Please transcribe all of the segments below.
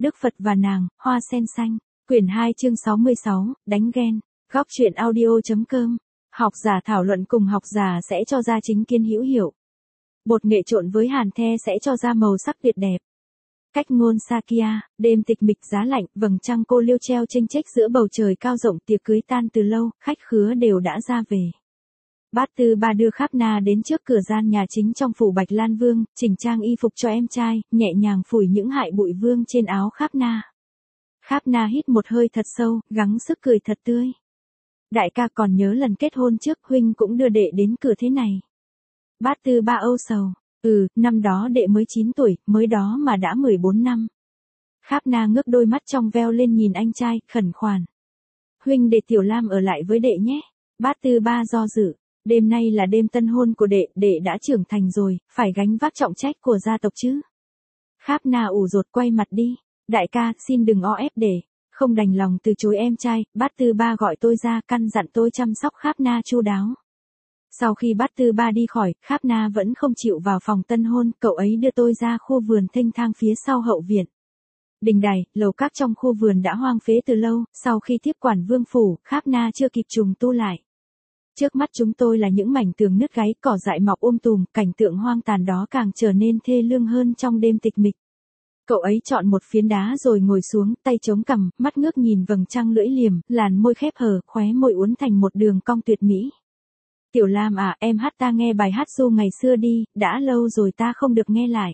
Đức Phật và nàng, hoa sen xanh. Quyển 2 chương 66, đánh ghen. Góc truyện audio.com. Học giả thảo luận cùng học giả sẽ cho ra chính kiến hữu hiệu. Bột nghệ trộn với hàn the sẽ cho ra màu sắc tuyệt đẹp. Cách ngôn Sakya, đêm tịch mịch giá lạnh, vầng trăng cô liêu treo chênh chếch giữa bầu trời cao rộng, tiệc cưới tan từ lâu, khách khứa đều đã ra về. Bát Tư Ba đưa Kháp Na đến trước cửa gian nhà chính trong phủ Bạch Lan Vương, chỉnh trang y phục cho em trai, nhẹ nhàng phủi những hại bụi vương trên áo Kháp Na. Kháp Na hít một hơi thật sâu, gắng sức cười thật tươi. Đại ca còn nhớ lần kết hôn trước huynh cũng đưa đệ đến cửa thế này. Bát Tư Ba âu sầu. Năm đó đệ mới 9 tuổi, mới đó mà đã 14 năm. Kháp Na ngước đôi mắt trong veo lên nhìn anh trai, khẩn khoản. Huynh để Tiểu Lam ở lại với đệ nhé. Bát Tư Ba do dự. Đêm nay là đêm tân hôn của đệ đã trưởng thành rồi, phải gánh vác trọng trách của gia tộc chứ. Kháp Na ủ rột quay mặt đi. Đại ca, xin đừng o ép đệ. Không đành lòng từ chối em trai, Bát Tư Ba gọi tôi ra căn dặn tôi chăm sóc Kháp Na chu đáo. Sau khi Bát Tư Ba đi khỏi, Kháp Na vẫn không chịu vào phòng tân hôn, cậu ấy đưa tôi ra khu vườn thênh thang phía sau hậu viện. Đình đài, lầu các trong khu vườn đã hoang phế từ lâu, sau khi tiếp quản vương phủ, Kháp Na chưa kịp trùng tu lại. Trước mắt chúng tôi là những mảnh tường nứt gáy, cỏ dại mọc tùm, cảnh tượng hoang tàn đó càng trở nên thê lương hơn trong đêm tịch mịch. Cậu ấy chọn một phiến đá rồi ngồi xuống, tay chống cằm, mắt ngước nhìn vầng trăng lưỡi liềm, làn môi khép hờ, khóe môi uốn thành một đường cong tuyệt mỹ. Tiểu Lam à, em hát ta nghe bài hát ru ngày xưa đi, đã lâu rồi ta không được nghe lại.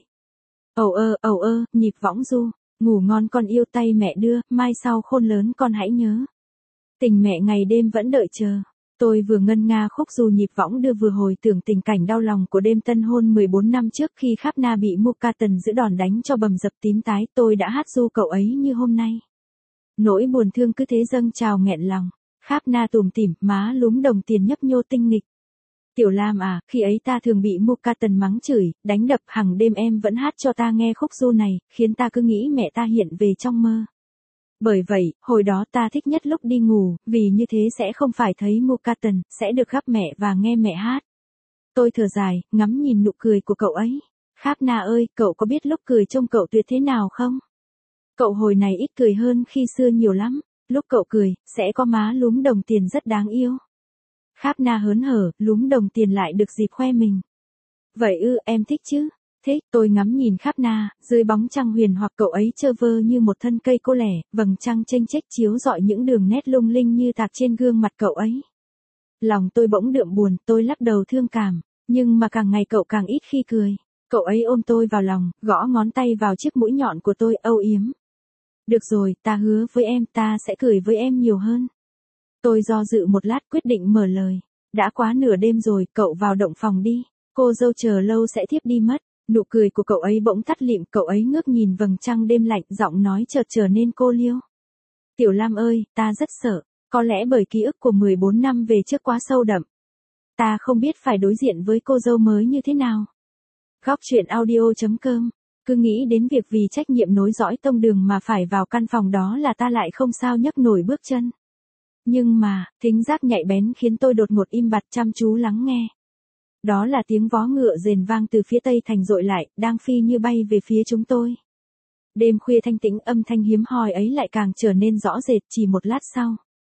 Ầu ơ, nhịp võng ru, ngủ ngon con yêu tay mẹ đưa, mai sau khôn lớn con hãy nhớ. Tình mẹ ngày đêm vẫn đợi chờ. Tôi vừa ngân nga khúc ru nhịp võng đưa vừa hồi tưởng tình cảnh đau lòng của đêm tân hôn 14 năm trước khi Kháp Na bị Mukatan giữ đòn đánh cho bầm dập tím tái, tôi đã hát ru cậu ấy như hôm nay. Nỗi buồn thương cứ thế dâng trào nghẹn lòng. Kháp Na tủm tỉm, má lúm đồng tiền nhấp nhô tinh nghịch. Tiểu Lam à, khi ấy ta thường bị Mukatan mắng chửi, đánh đập, hàng đêm em vẫn hát cho ta nghe khúc ru này, khiến ta cứ nghĩ mẹ ta hiện về trong mơ. Bởi vậy, hồi đó ta thích nhất lúc đi ngủ, vì như thế sẽ không phải thấy Mukatan, sẽ được gặp mẹ và nghe mẹ hát. Tôi thở dài, ngắm nhìn nụ cười của cậu ấy. Kháp Na ơi, cậu có biết lúc cười trông cậu tuyệt thế nào không? Cậu hồi này ít cười hơn khi xưa nhiều lắm. Lúc cậu cười, sẽ có má lúm đồng tiền rất đáng yêu. Kháp Na hớn hở, lúm đồng tiền lại được dịp khoe mình. Vậy em thích chứ? Thích, tôi ngắm nhìn Kháp Na, dưới bóng trăng huyền hoặc cậu ấy trơ vơ như một thân cây cô lẻ, vầng trăng chênh chếch chiếu rọi những đường nét lung linh như tạc trên gương mặt cậu ấy. Lòng tôi bỗng đượm buồn, tôi lắc đầu thương cảm, nhưng mà càng ngày cậu càng ít khi cười. Cậu ấy ôm tôi vào lòng, gõ ngón tay vào chiếc mũi nhọn của tôi, âu yếm. Được rồi, ta hứa với em, ta sẽ cười với em nhiều hơn. Tôi do dự một lát quyết định mở lời. Đã quá nửa đêm rồi, cậu vào động phòng đi. Cô dâu chờ lâu sẽ thiếp đi mất. Nụ cười của cậu ấy bỗng tắt lịm, cậu ấy ngước nhìn vầng trăng đêm lạnh, giọng nói chợt trở nên cô liêu. Tiểu Lam ơi, ta rất sợ. Có lẽ bởi ký ức của 14 năm về trước quá sâu đậm. Ta không biết phải đối diện với cô dâu mới như thế nào. Góc truyện audio.com. Cứ nghĩ đến việc vì trách nhiệm nối dõi tông đường mà phải vào căn phòng đó là ta lại không sao nhấc nổi bước chân. Nhưng mà, thính giác nhạy bén khiến tôi đột ngột im bặt chăm chú lắng nghe. Đó là tiếng vó ngựa rền vang từ phía tây thành dội lại, đang phi như bay về phía chúng tôi. Đêm khuya thanh tĩnh, âm thanh hiếm hoi ấy lại càng trở nên rõ rệt chỉ một lát sau.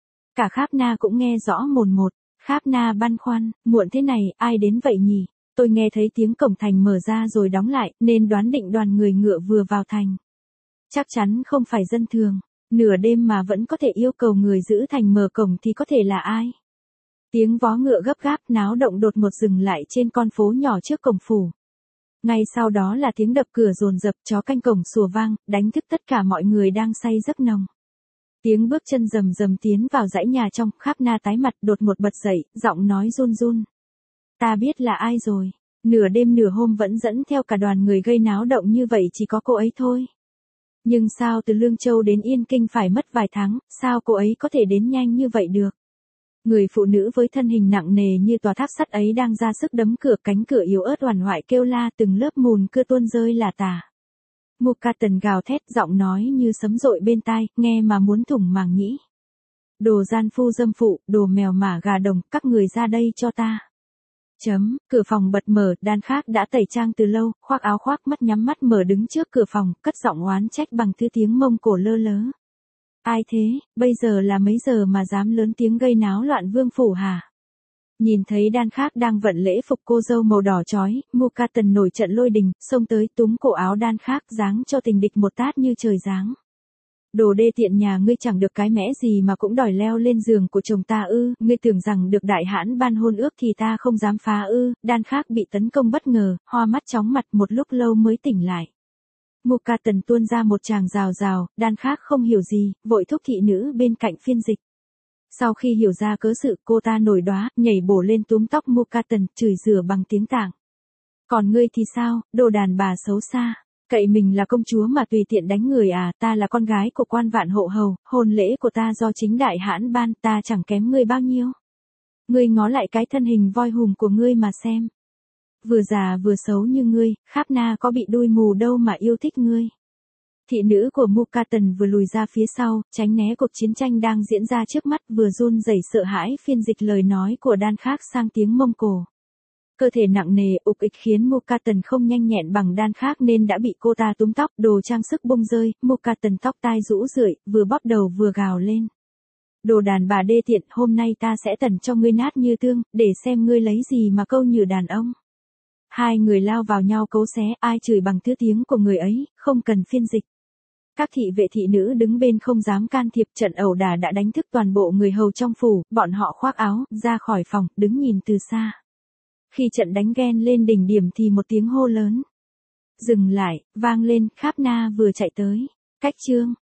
Cả Kháp Na cũng nghe rõ mồn một. Kháp Na băn khoăn, muộn thế này, ai đến vậy nhỉ? Tôi nghe thấy tiếng cổng thành mở ra rồi đóng lại, nên đoán định đoàn người ngựa vừa vào thành. Chắc chắn không phải dân thường. Nửa đêm mà vẫn có thể yêu cầu người giữ thành mở cổng thì có thể là ai? Tiếng vó ngựa gấp gáp náo động đột ngột dừng lại trên con phố nhỏ trước cổng phủ. Ngay sau đó là tiếng đập cửa dồn dập, chó canh cổng sủa vang, đánh thức tất cả mọi người đang say giấc nồng. Tiếng bước chân rầm rầm tiến vào dãy nhà trong, Kháp Na tái mặt đột ngột bật dậy, giọng nói run run. Ta biết là ai rồi. Nửa đêm nửa hôm vẫn dẫn theo cả đoàn người gây náo động như vậy chỉ có cô ấy thôi. Nhưng sao từ Lương Châu đến Yên Kinh phải mất vài tháng, sao cô ấy có thể đến nhanh như vậy được? Người phụ nữ với thân hình nặng nề như tòa tháp sắt ấy đang ra sức đấm cửa, cánh cửa yếu ớt oằn hoại kêu la, từng lớp mùn cưa tuôn rơi lả tả. Mukatan gào thét, giọng nói như sấm dội bên tai, nghe mà muốn thủng màng nhĩ. Đồ gian phu dâm phụ, đồ mèo mả gà đồng, các người ra đây cho ta. Cửa phòng bật mở, Đan Khác đã tẩy trang từ lâu, khoác áo khoác mắt nhắm mắt mở đứng trước cửa phòng, cất giọng oán trách bằng thứ tiếng Mông Cổ lơ lớ. Ai thế, bây giờ là mấy giờ mà dám lớn tiếng gây náo loạn vương phủ hả? Nhìn thấy Đan Khác đang vận lễ phục cô dâu màu đỏ chói, Mukatan nổi trận lôi đình, xông tới túm cổ áo Đan Khác giáng cho tình địch một tát như trời giáng. Đồ đê tiện nhà ngươi chẳng được cái mẽ gì mà cũng đòi leo lên giường của chồng ta ư, ngươi tưởng rằng được đại hãn ban hôn ước thì ta không dám phá ư, Đan Khác bị tấn công bất ngờ, hoa mắt chóng mặt một lúc lâu mới tỉnh lại. Mukatan tuôn ra một tràng rào rào, Đan Khác không hiểu gì, vội thúc thị nữ bên cạnh phiên dịch. Sau khi hiểu ra cớ sự, cô ta nổi đoá, nhảy bổ lên túm tóc Mukatan, chửi rủa bằng tiếng Tạng. Còn ngươi thì sao, đồ đàn bà xấu xa, cậy mình là công chúa mà tùy tiện đánh người à, ta là con gái của quan vạn hộ hầu, hôn lễ của ta do chính đại hãn ban, ta chẳng kém ngươi bao nhiêu. Ngươi ngó lại cái thân hình voi hùm của ngươi mà xem. Vừa già vừa xấu như ngươi, Kháp Na có bị đuôi mù đâu mà yêu thích ngươi. Thị nữ của Mukatan vừa lùi ra phía sau, tránh né cuộc chiến tranh đang diễn ra trước mắt, vừa run rẩy sợ hãi phiên dịch lời nói của Đan Khác sang tiếng Mông Cổ. Cơ thể nặng nề, ục ịch khiến Mukatan không nhanh nhẹn bằng Đan Khác nên đã bị cô ta túm tóc, đồ trang sức bung rơi, Mukatan tóc tai rũ rượi, vừa bóp đầu vừa gào lên. Đồ đàn bà đê tiện, hôm nay ta sẽ tẩn cho ngươi nát như tương, để xem ngươi lấy gì mà câu nhử đàn ông. Hai người lao vào nhau cấu xé, ai chửi bằng thứ tiếng của người ấy, không cần phiên dịch. Các thị vệ thị nữ đứng bên không dám can thiệp, trận ẩu đả đã đánh thức toàn bộ người hầu trong phủ, bọn họ khoác áo, ra khỏi phòng, đứng nhìn từ xa. Khi trận đánh ghen lên đỉnh điểm thì một tiếng hô lớn. Dừng lại, vang lên, Kháp Na vừa chạy tới. Cách chương.